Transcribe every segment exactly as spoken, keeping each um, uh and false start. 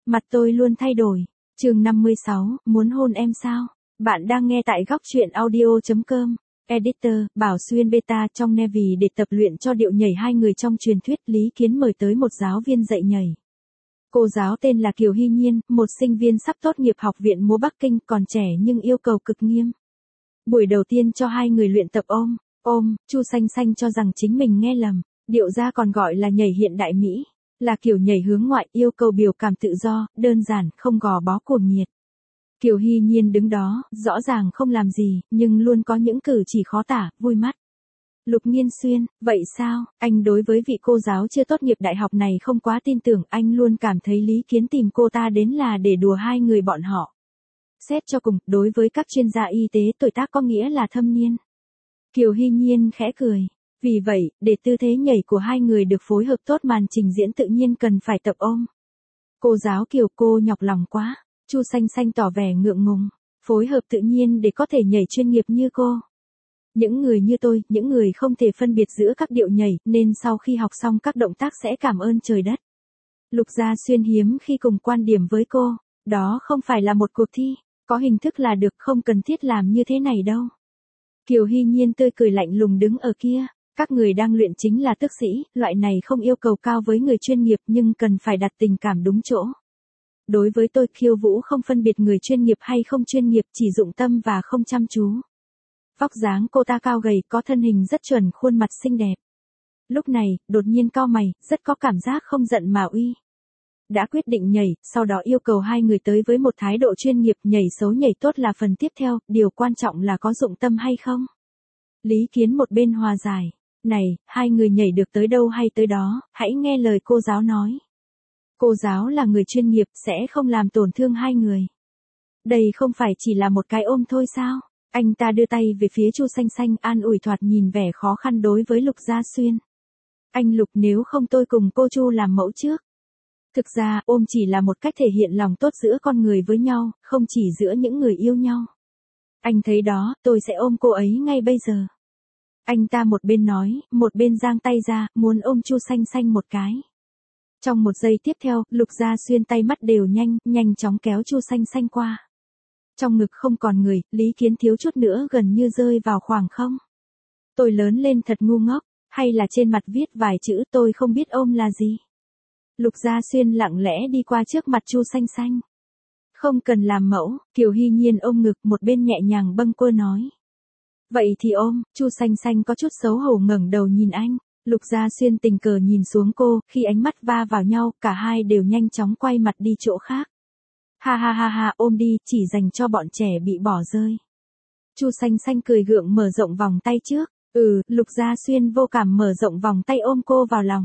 Mặt tôi luôn thay đổi. Chương năm mươi sáu, muốn hôn em sao? Bạn đang nghe tại góc truyện audio chấm com. Editor, Bảo Xuyên Beta trong Navy để tập luyện cho điệu nhảy hai người trong truyền thuyết. Lý Kiến mời tới một giáo viên dạy nhảy. Cô giáo tên là Kiều Hy Nhiên, một sinh viên sắp tốt nghiệp Học viện múa Bắc Kinh, còn trẻ nhưng yêu cầu cực nghiêm. Buổi đầu tiên cho hai người luyện tập ôm, ôm, Chu Xanh Xanh cho rằng chính mình nghe lầm, điệu ra còn gọi là nhảy hiện đại Mỹ, là kiểu nhảy hướng ngoại, yêu cầu biểu cảm tự do, đơn giản, không gò bó cuồng nhiệt. Kiều Hy Nhiên đứng đó, rõ ràng không làm gì, nhưng luôn có những cử chỉ khó tả, vui mắt. Lục Nghiên Xuyên, vậy sao, anh đối với vị cô giáo chưa tốt nghiệp đại học này không quá tin tưởng, anh luôn cảm thấy Lý Kiến tìm cô ta đến là để đùa hai người bọn họ. Xét cho cùng, đối với các chuyên gia y tế tuổi tác có nghĩa là thâm niên. Kiều Hy Nhiên khẽ cười. Vì vậy, để tư thế nhảy của hai người được phối hợp tốt, màn trình diễn tự nhiên cần phải tập ôm. Cô giáo Kiều, cô nhọc lòng quá. Chu Xanh Xanh tỏ vẻ ngượng ngùng. Phối hợp tự nhiên để có thể nhảy chuyên nghiệp như cô. Những người như tôi, những người không thể phân biệt giữa các điệu nhảy, nên sau khi học xong các động tác sẽ cảm ơn trời đất. Lục Gia Xuyên hiếm khi cùng quan điểm với cô. Đó không phải là một cuộc thi. Có hình thức là được, không cần thiết làm như thế này đâu. Kiều Hy Nhiên tươi cười lạnh lùng đứng ở kia. Các người đang luyện chính là tước sĩ, loại này không yêu cầu cao với người chuyên nghiệp nhưng cần phải đặt tình cảm đúng chỗ. Đối với tôi, khiêu vũ không phân biệt người chuyên nghiệp hay không chuyên nghiệp, chỉ dụng tâm và không chăm chú. Vóc dáng cô ta cao gầy, có thân hình rất chuẩn, khuôn mặt xinh đẹp. Lúc này, đột nhiên cau mày, rất có cảm giác không giận mà uy. Đã quyết định nhảy, sau đó yêu cầu hai người tới với một thái độ chuyên nghiệp, nhảy xấu nhảy tốt là phần tiếp theo, điều quan trọng là có dụng tâm hay không. Lý Kiến một bên hòa giải. Này, hai người nhảy được tới đâu hay tới đó, hãy nghe lời cô giáo nói. Cô giáo là người chuyên nghiệp, sẽ không làm tổn thương hai người. Đây không phải chỉ là một cái ôm thôi sao? Anh ta đưa tay về phía Chu Xanh Xanh, an ủi, thoạt nhìn vẻ khó khăn đối với Lục Gia Xuyên. Anh Lục, nếu không tôi cùng cô Chu làm mẫu trước. Thực ra, ôm chỉ là một cách thể hiện lòng tốt giữa con người với nhau, không chỉ giữa những người yêu nhau. Anh thấy đó, tôi sẽ ôm cô ấy ngay bây giờ. Anh ta một bên nói, một bên giang tay ra, muốn ôm Chu Xanh Xanh một cái. Trong một giây tiếp theo, Lục Gia Xuyên tay mắt đều nhanh, nhanh chóng kéo Chu Xanh Xanh qua. Trong ngực không còn người, Lý Kiến thiếu chút nữa gần như rơi vào khoảng không. Tôi lớn lên thật ngu ngốc, hay là trên mặt viết vài chữ tôi không biết ôm là gì. Lục Gia Xuyên lặng lẽ đi qua trước mặt Chu Xanh Xanh. Không cần làm mẫu, Kiều Hy Nhiên ôm ngực, một bên nhẹ nhàng bâng quơ nói. Vậy thì ôm, Chu Xanh Xanh có chút xấu hổ ngẩng đầu nhìn anh. Lục Gia Xuyên tình cờ nhìn xuống cô, khi ánh mắt va vào nhau, cả hai đều nhanh chóng quay mặt đi chỗ khác. Ha ha ha ha, ôm đi, chỉ dành cho bọn trẻ bị bỏ rơi. Chu Xanh Xanh cười gượng mở rộng vòng tay trước. Ừ, Lục Gia Xuyên vô cảm mở rộng vòng tay ôm cô vào lòng.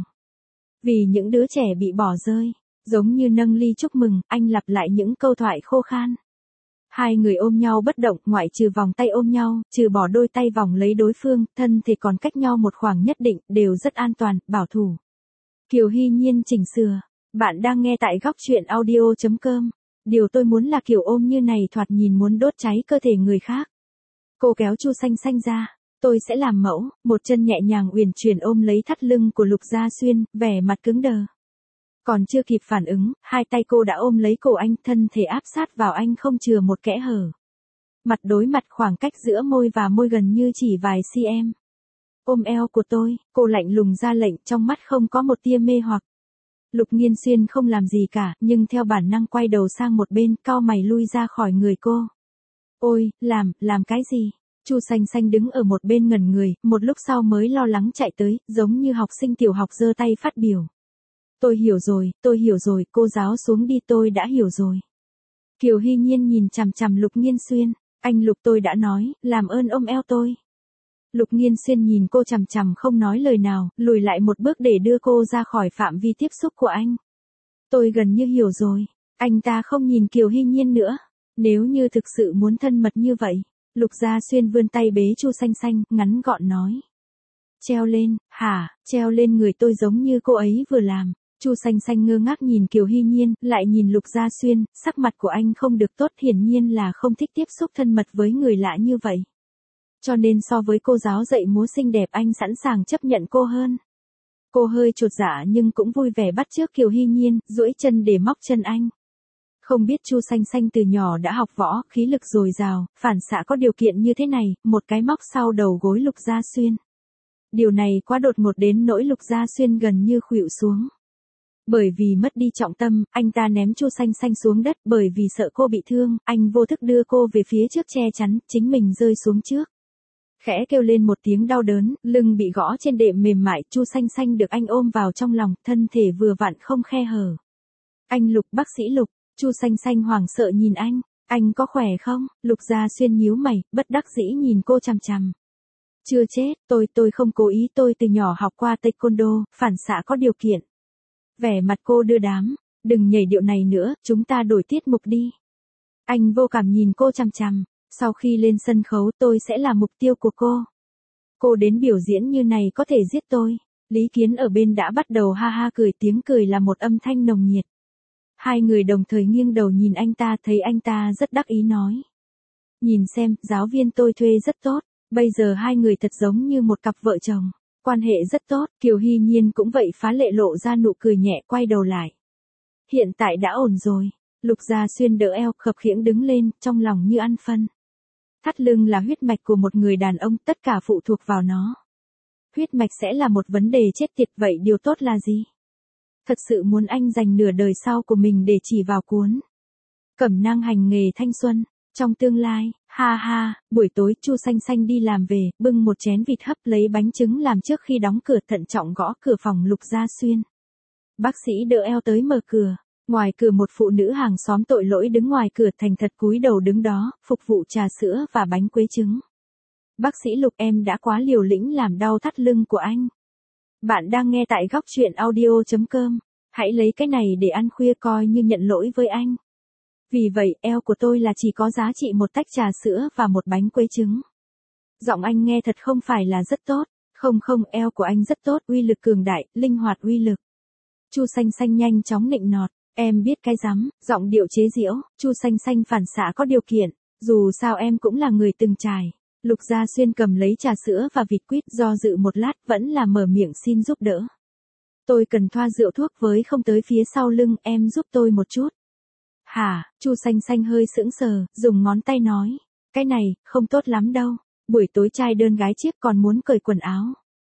Vì những đứa trẻ bị bỏ rơi, giống như nâng ly chúc mừng, anh lặp lại những câu thoại khô khan. Hai người ôm nhau bất động, ngoại trừ vòng tay ôm nhau, trừ bỏ đôi tay vòng lấy đối phương, thân thì còn cách nhau một khoảng nhất định, đều rất an toàn, bảo thủ. Kiều Hy Nhiên chỉnh sửa. Bạn đang nghe tại góc truyện audio chấm com. Điều tôi muốn là kiểu ôm như này thoạt nhìn muốn đốt cháy cơ thể người khác. Cô kéo Chu Xanh Xanh ra. Tôi sẽ làm mẫu, một chân nhẹ nhàng uyển chuyển ôm lấy thắt lưng của Lục Gia Xuyên, vẻ mặt cứng đờ. Còn chưa kịp phản ứng, hai tay cô đã ôm lấy cổ anh, thân thể áp sát vào anh không chừa một kẽ hở. Mặt đối mặt, khoảng cách giữa môi và môi gần như chỉ vài cm. Ôm eo của tôi, cô lạnh lùng ra lệnh, trong mắt không có một tia mê hoặc. Lục Nghiên Xuyên không làm gì cả, nhưng theo bản năng quay đầu sang một bên, cau mày lui ra khỏi người cô. Ôi, làm, làm cái gì? Chu Xanh Xanh đứng ở một bên ngẩn người, một lúc sau mới lo lắng chạy tới, giống như học sinh tiểu học giơ tay phát biểu. Tôi hiểu rồi, tôi hiểu rồi, cô giáo xuống đi, tôi đã hiểu rồi. Kiều Hy Nhiên nhìn chằm chằm Lục Nghiên Xuyên, anh Lục, tôi đã nói, làm ơn ôm eo tôi. Lục Nghiên Xuyên nhìn cô chằm chằm không nói lời nào, lùi lại một bước để đưa cô ra khỏi phạm vi tiếp xúc của anh. Tôi gần như hiểu rồi, anh ta không nhìn Kiều Hy Nhiên nữa, nếu như thực sự muốn thân mật như vậy. Lục Gia Xuyên vươn tay bế Chu Xanh Xanh, ngắn gọn nói. Treo lên, hả, treo lên người tôi giống như cô ấy vừa làm. Chu Xanh Xanh ngơ ngác nhìn Kiều Hy Nhiên, lại nhìn Lục Gia Xuyên, sắc mặt của anh không được tốt, hiển nhiên là không thích tiếp xúc thân mật với người lạ như vậy. Cho nên so với cô giáo dạy múa xinh đẹp, anh sẵn sàng chấp nhận cô hơn. Cô hơi chột dạ nhưng cũng vui vẻ bắt chước Kiều Hy Nhiên, duỗi chân để móc chân anh. Không biết Chu Xanh Xanh từ nhỏ đã học võ, khí lực dồi dào, phản xạ có điều kiện như thế này, một cái móc sau đầu gối Lục Gia Xuyên. Điều này quá đột ngột đến nỗi Lục Gia Xuyên gần như khuỵu xuống. Bởi vì mất đi trọng tâm, anh ta ném Chu Xanh Xanh xuống đất, bởi vì sợ cô bị thương, anh vô thức đưa cô về phía trước che chắn, chính mình rơi xuống trước. Khẽ kêu lên một tiếng đau đớn, lưng bị gõ trên đệm mềm mại, Chu Xanh Xanh được anh ôm vào trong lòng, thân thể vừa vặn không khe hở. Anh Lục, bác sĩ Lục. Chu Xanh Xanh hoảng sợ nhìn anh, anh có khỏe không? Lục Gia Xuyên nhíu mày, bất đắc dĩ nhìn cô chằm chằm. Chưa chết, tôi tôi không cố ý, tôi từ nhỏ học qua taekwondo, phản xạ có điều kiện. Vẻ mặt cô đưa đám, đừng nhảy điệu này nữa, chúng ta đổi tiết mục đi. Anh vô cảm nhìn cô chằm chằm, sau khi lên sân khấu tôi sẽ là mục tiêu của cô. Cô đến biểu diễn như này có thể giết tôi. Lý Kiến ở bên đã bắt đầu ha ha cười, tiếng cười là một âm thanh nồng nhiệt. Hai người đồng thời nghiêng đầu nhìn anh ta, thấy anh ta rất đắc ý nói. Nhìn xem, giáo viên tôi thuê rất tốt, bây giờ hai người thật giống như một cặp vợ chồng, quan hệ rất tốt. Kiều Hy Nhiên cũng vậy, phá lệ lộ ra nụ cười nhẹ, quay đầu lại. Hiện tại đã ổn rồi. Lục Gia Xuyên đỡ eo, khập khiễng đứng lên, trong lòng như ăn phân. Thắt lưng là huyết mạch của một người đàn ông, tất cả phụ thuộc vào nó. Huyết mạch sẽ là một vấn đề chết tiệt, vậy điều tốt là gì? Thật sự muốn anh dành nửa đời sau của mình để chỉ vào cuốn cẩm nang hành nghề thanh xuân. Trong tương lai, ha ha, buổi tối Chu Xanh Xanh đi làm về, bưng một chén vịt hấp lấy bánh trứng làm trước khi đóng cửa, thận trọng gõ cửa phòng Lục Gia Xuyên. Bác sĩ đỡ eo tới mở cửa. Ngoài cửa một phụ nữ hàng xóm tội lỗi đứng ngoài cửa, thành thật cúi đầu đứng đó, phục vụ trà sữa và bánh quế trứng. Bác sĩ Lục, em đã quá liều lĩnh làm đau thắt lưng của anh. Bạn đang nghe tại góc truyện audio.com. Hãy lấy cái này để ăn khuya, coi như nhận lỗi với anh. Vì vậy, eo của tôi là chỉ có giá trị một tách trà sữa và một bánh quế trứng. Giọng anh nghe thật không phải là rất tốt. Không không, eo của anh rất tốt, uy lực cường đại, linh hoạt uy lực. Chu Xanh Xanh nhanh chóng nịnh nọt. Em biết cái rắm, giọng điệu chế giễu. Chu Xanh Xanh phản xạ có điều kiện. Dù sao em cũng là người từng trải. Lục Gia Xuyên cầm lấy trà sữa và vịt quýt, do dự một lát vẫn là mở miệng xin giúp đỡ. Tôi cần thoa rượu thuốc với không tới phía sau lưng, em giúp tôi một chút. Hả? Chu Xanh Xanh hơi sững sờ, dùng ngón tay nói. Cái này, không tốt lắm đâu. Buổi tối trai đơn gái chiếc còn muốn cởi quần áo.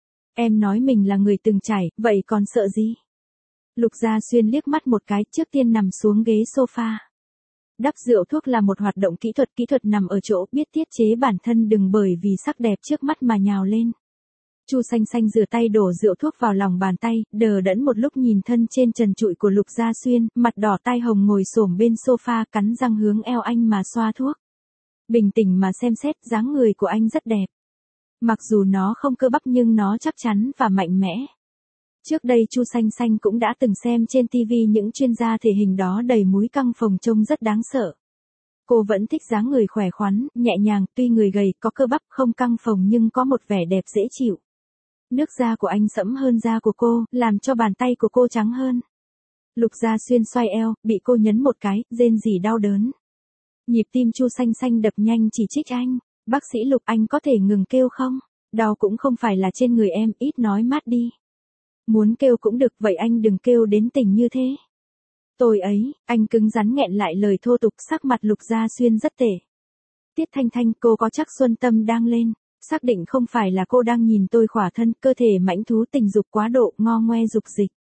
Em nói mình là người từng trải, vậy còn sợ gì? Lục Gia Xuyên liếc mắt một cái, trước tiên nằm xuống ghế sofa. Đắp rượu thuốc là một hoạt động kỹ thuật, kỹ thuật nằm ở chỗ biết tiết chế bản thân đừng bởi vì sắc đẹp trước mắt mà nhào lên. Chu Xanh Xanh rửa tay đổ rượu thuốc vào lòng bàn tay, đờ đẫn một lúc nhìn thân trên trần trụi của Lục Gia Xuyên, mặt đỏ tai hồng ngồi xổm bên sofa, cắn răng hướng eo anh mà xoa thuốc. Bình tĩnh mà xem xét, dáng người của anh rất đẹp. Mặc dù nó không cơ bắp nhưng nó chắc chắn và mạnh mẽ. Trước đây Chu Xanh Xanh cũng đã từng xem trên ti vi những chuyên gia thể hình đó đầy múi căng phồng trông rất đáng sợ. Cô vẫn thích dáng người khỏe khoắn, nhẹ nhàng, tuy người gầy, có cơ bắp không căng phồng nhưng có một vẻ đẹp dễ chịu. Nước da của anh sẫm hơn da của cô, làm cho bàn tay của cô trắng hơn. Lục Gia Xuyên xoay eo, bị cô nhấn một cái, rên rỉ đau đớn. Nhịp tim Chu Xanh Xanh đập nhanh, chỉ trích anh. Bác sĩ Lục, anh có thể ngừng kêu không? Đau cũng không phải là trên người em, ít nói mát đi. Muốn kêu cũng được, vậy anh đừng kêu đến tỉnh như thế. Tôi ấy, anh cứng rắn nghẹn lại lời thô tục, sắc mặt Lục Gia Xuyên rất tệ. Tiết Thanh Thanh, cô có chắc Xuân Tâm đang lên? Xác định không phải là cô đang nhìn tôi khỏa thân, cơ thể mãnh thú tình dục quá độ, ngo ngoe dục dịch.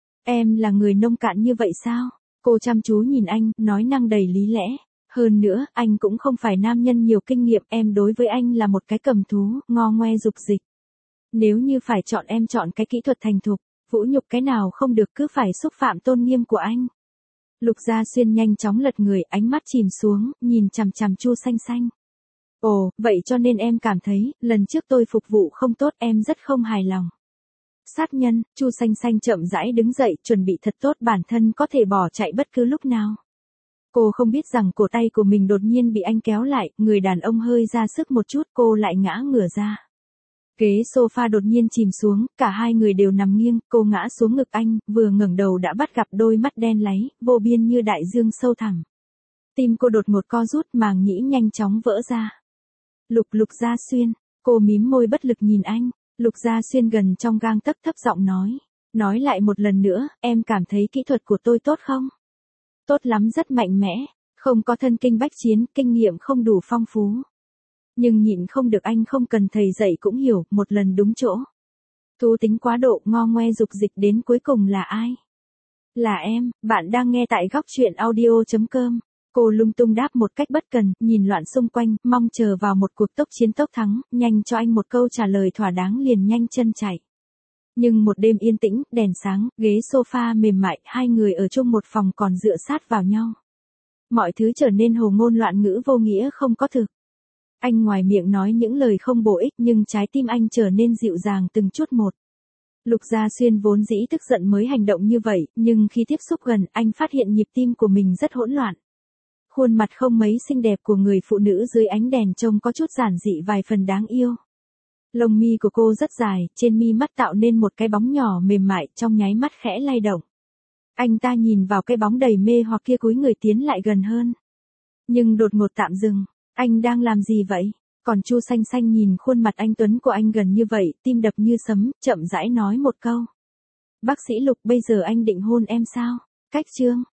Em là người nông cạn như vậy sao? Cô chăm chú nhìn anh, nói năng đầy lý lẽ. Hơn nữa, anh cũng không phải nam nhân nhiều kinh nghiệm, em đối với anh là một cái cầm thú, ngo ngoe dục dịch. Nếu như phải chọn em chọn cái kỹ thuật thành thục, vũ nhục cái nào không được, cứ phải xúc phạm tôn nghiêm của anh. Lục Gia Xuyên nhanh chóng lật người, ánh mắt chìm xuống, nhìn chằm chằm Chu Xanh Xanh. Ồ, vậy cho nên em cảm thấy, lần trước tôi phục vụ không tốt, em rất không hài lòng. Sát nhân, Chu Xanh Xanh chậm rãi đứng dậy, chuẩn bị thật tốt, bản thân có thể bỏ chạy bất cứ lúc nào. Cô không biết rằng cổ tay của mình đột nhiên bị anh kéo lại, người đàn ông hơi ra sức một chút, cô lại ngã ngửa ra. Ghế sofa đột nhiên chìm xuống, cả hai người đều nằm nghiêng, cô ngã xuống ngực anh, vừa ngẩng đầu đã bắt gặp đôi mắt đen láy, vô biên như đại dương sâu thẳm. Tim cô đột ngột co rút, màng nhĩ nhanh chóng vỡ ra. Lục Lục Gia Xuyên, cô mím môi bất lực nhìn anh. Lục Gia Xuyên gần trong gang tấc thấp giọng nói. Nói lại một lần nữa, em cảm thấy kỹ thuật của tôi tốt không? Tốt lắm, rất mạnh mẽ, không có thân kinh bách chiến, kinh nghiệm không đủ phong phú. Nhưng nhịn không được, anh không cần thầy dạy cũng hiểu, một lần đúng chỗ. Thú tính quá độ, ngo ngoe dục dịch đến cuối cùng là ai? Là em, bạn đang nghe tại góc chuyện audio chấm com. Cô lung tung đáp một cách bất cần, nhìn loạn xung quanh, mong chờ vào một cuộc tốc chiến tốc thắng, nhanh cho anh một câu trả lời thỏa đáng liền nhanh chân chạy. Nhưng một đêm yên tĩnh, đèn sáng, ghế sofa mềm mại, hai người ở chung một phòng còn dựa sát vào nhau. Mọi thứ trở nên hồ ngôn loạn ngữ vô nghĩa không có thực. Anh ngoài miệng nói những lời không bổ ích nhưng trái tim anh trở nên dịu dàng từng chút một. Lục Gia Xuyên vốn dĩ tức giận mới hành động như vậy, nhưng khi tiếp xúc gần, anh phát hiện nhịp tim của mình rất hỗn loạn. Khuôn mặt không mấy xinh đẹp của người phụ nữ dưới ánh đèn trông có chút giản dị vài phần đáng yêu. Lông mi của cô rất dài, trên mi mắt tạo nên một cái bóng nhỏ mềm mại, trong nháy mắt khẽ lay động. Anh ta nhìn vào cái bóng đầy mê hoặc kia, cúi người tiến lại gần hơn. Nhưng đột ngột tạm dừng, anh đang làm gì vậy? Còn Chu Xanh Xanh nhìn khuôn mặt anh tuấn của anh gần như vậy, tim đập như sấm, chậm rãi nói một câu. Bác sĩ Lục, bây giờ anh định hôn em sao? Cách chương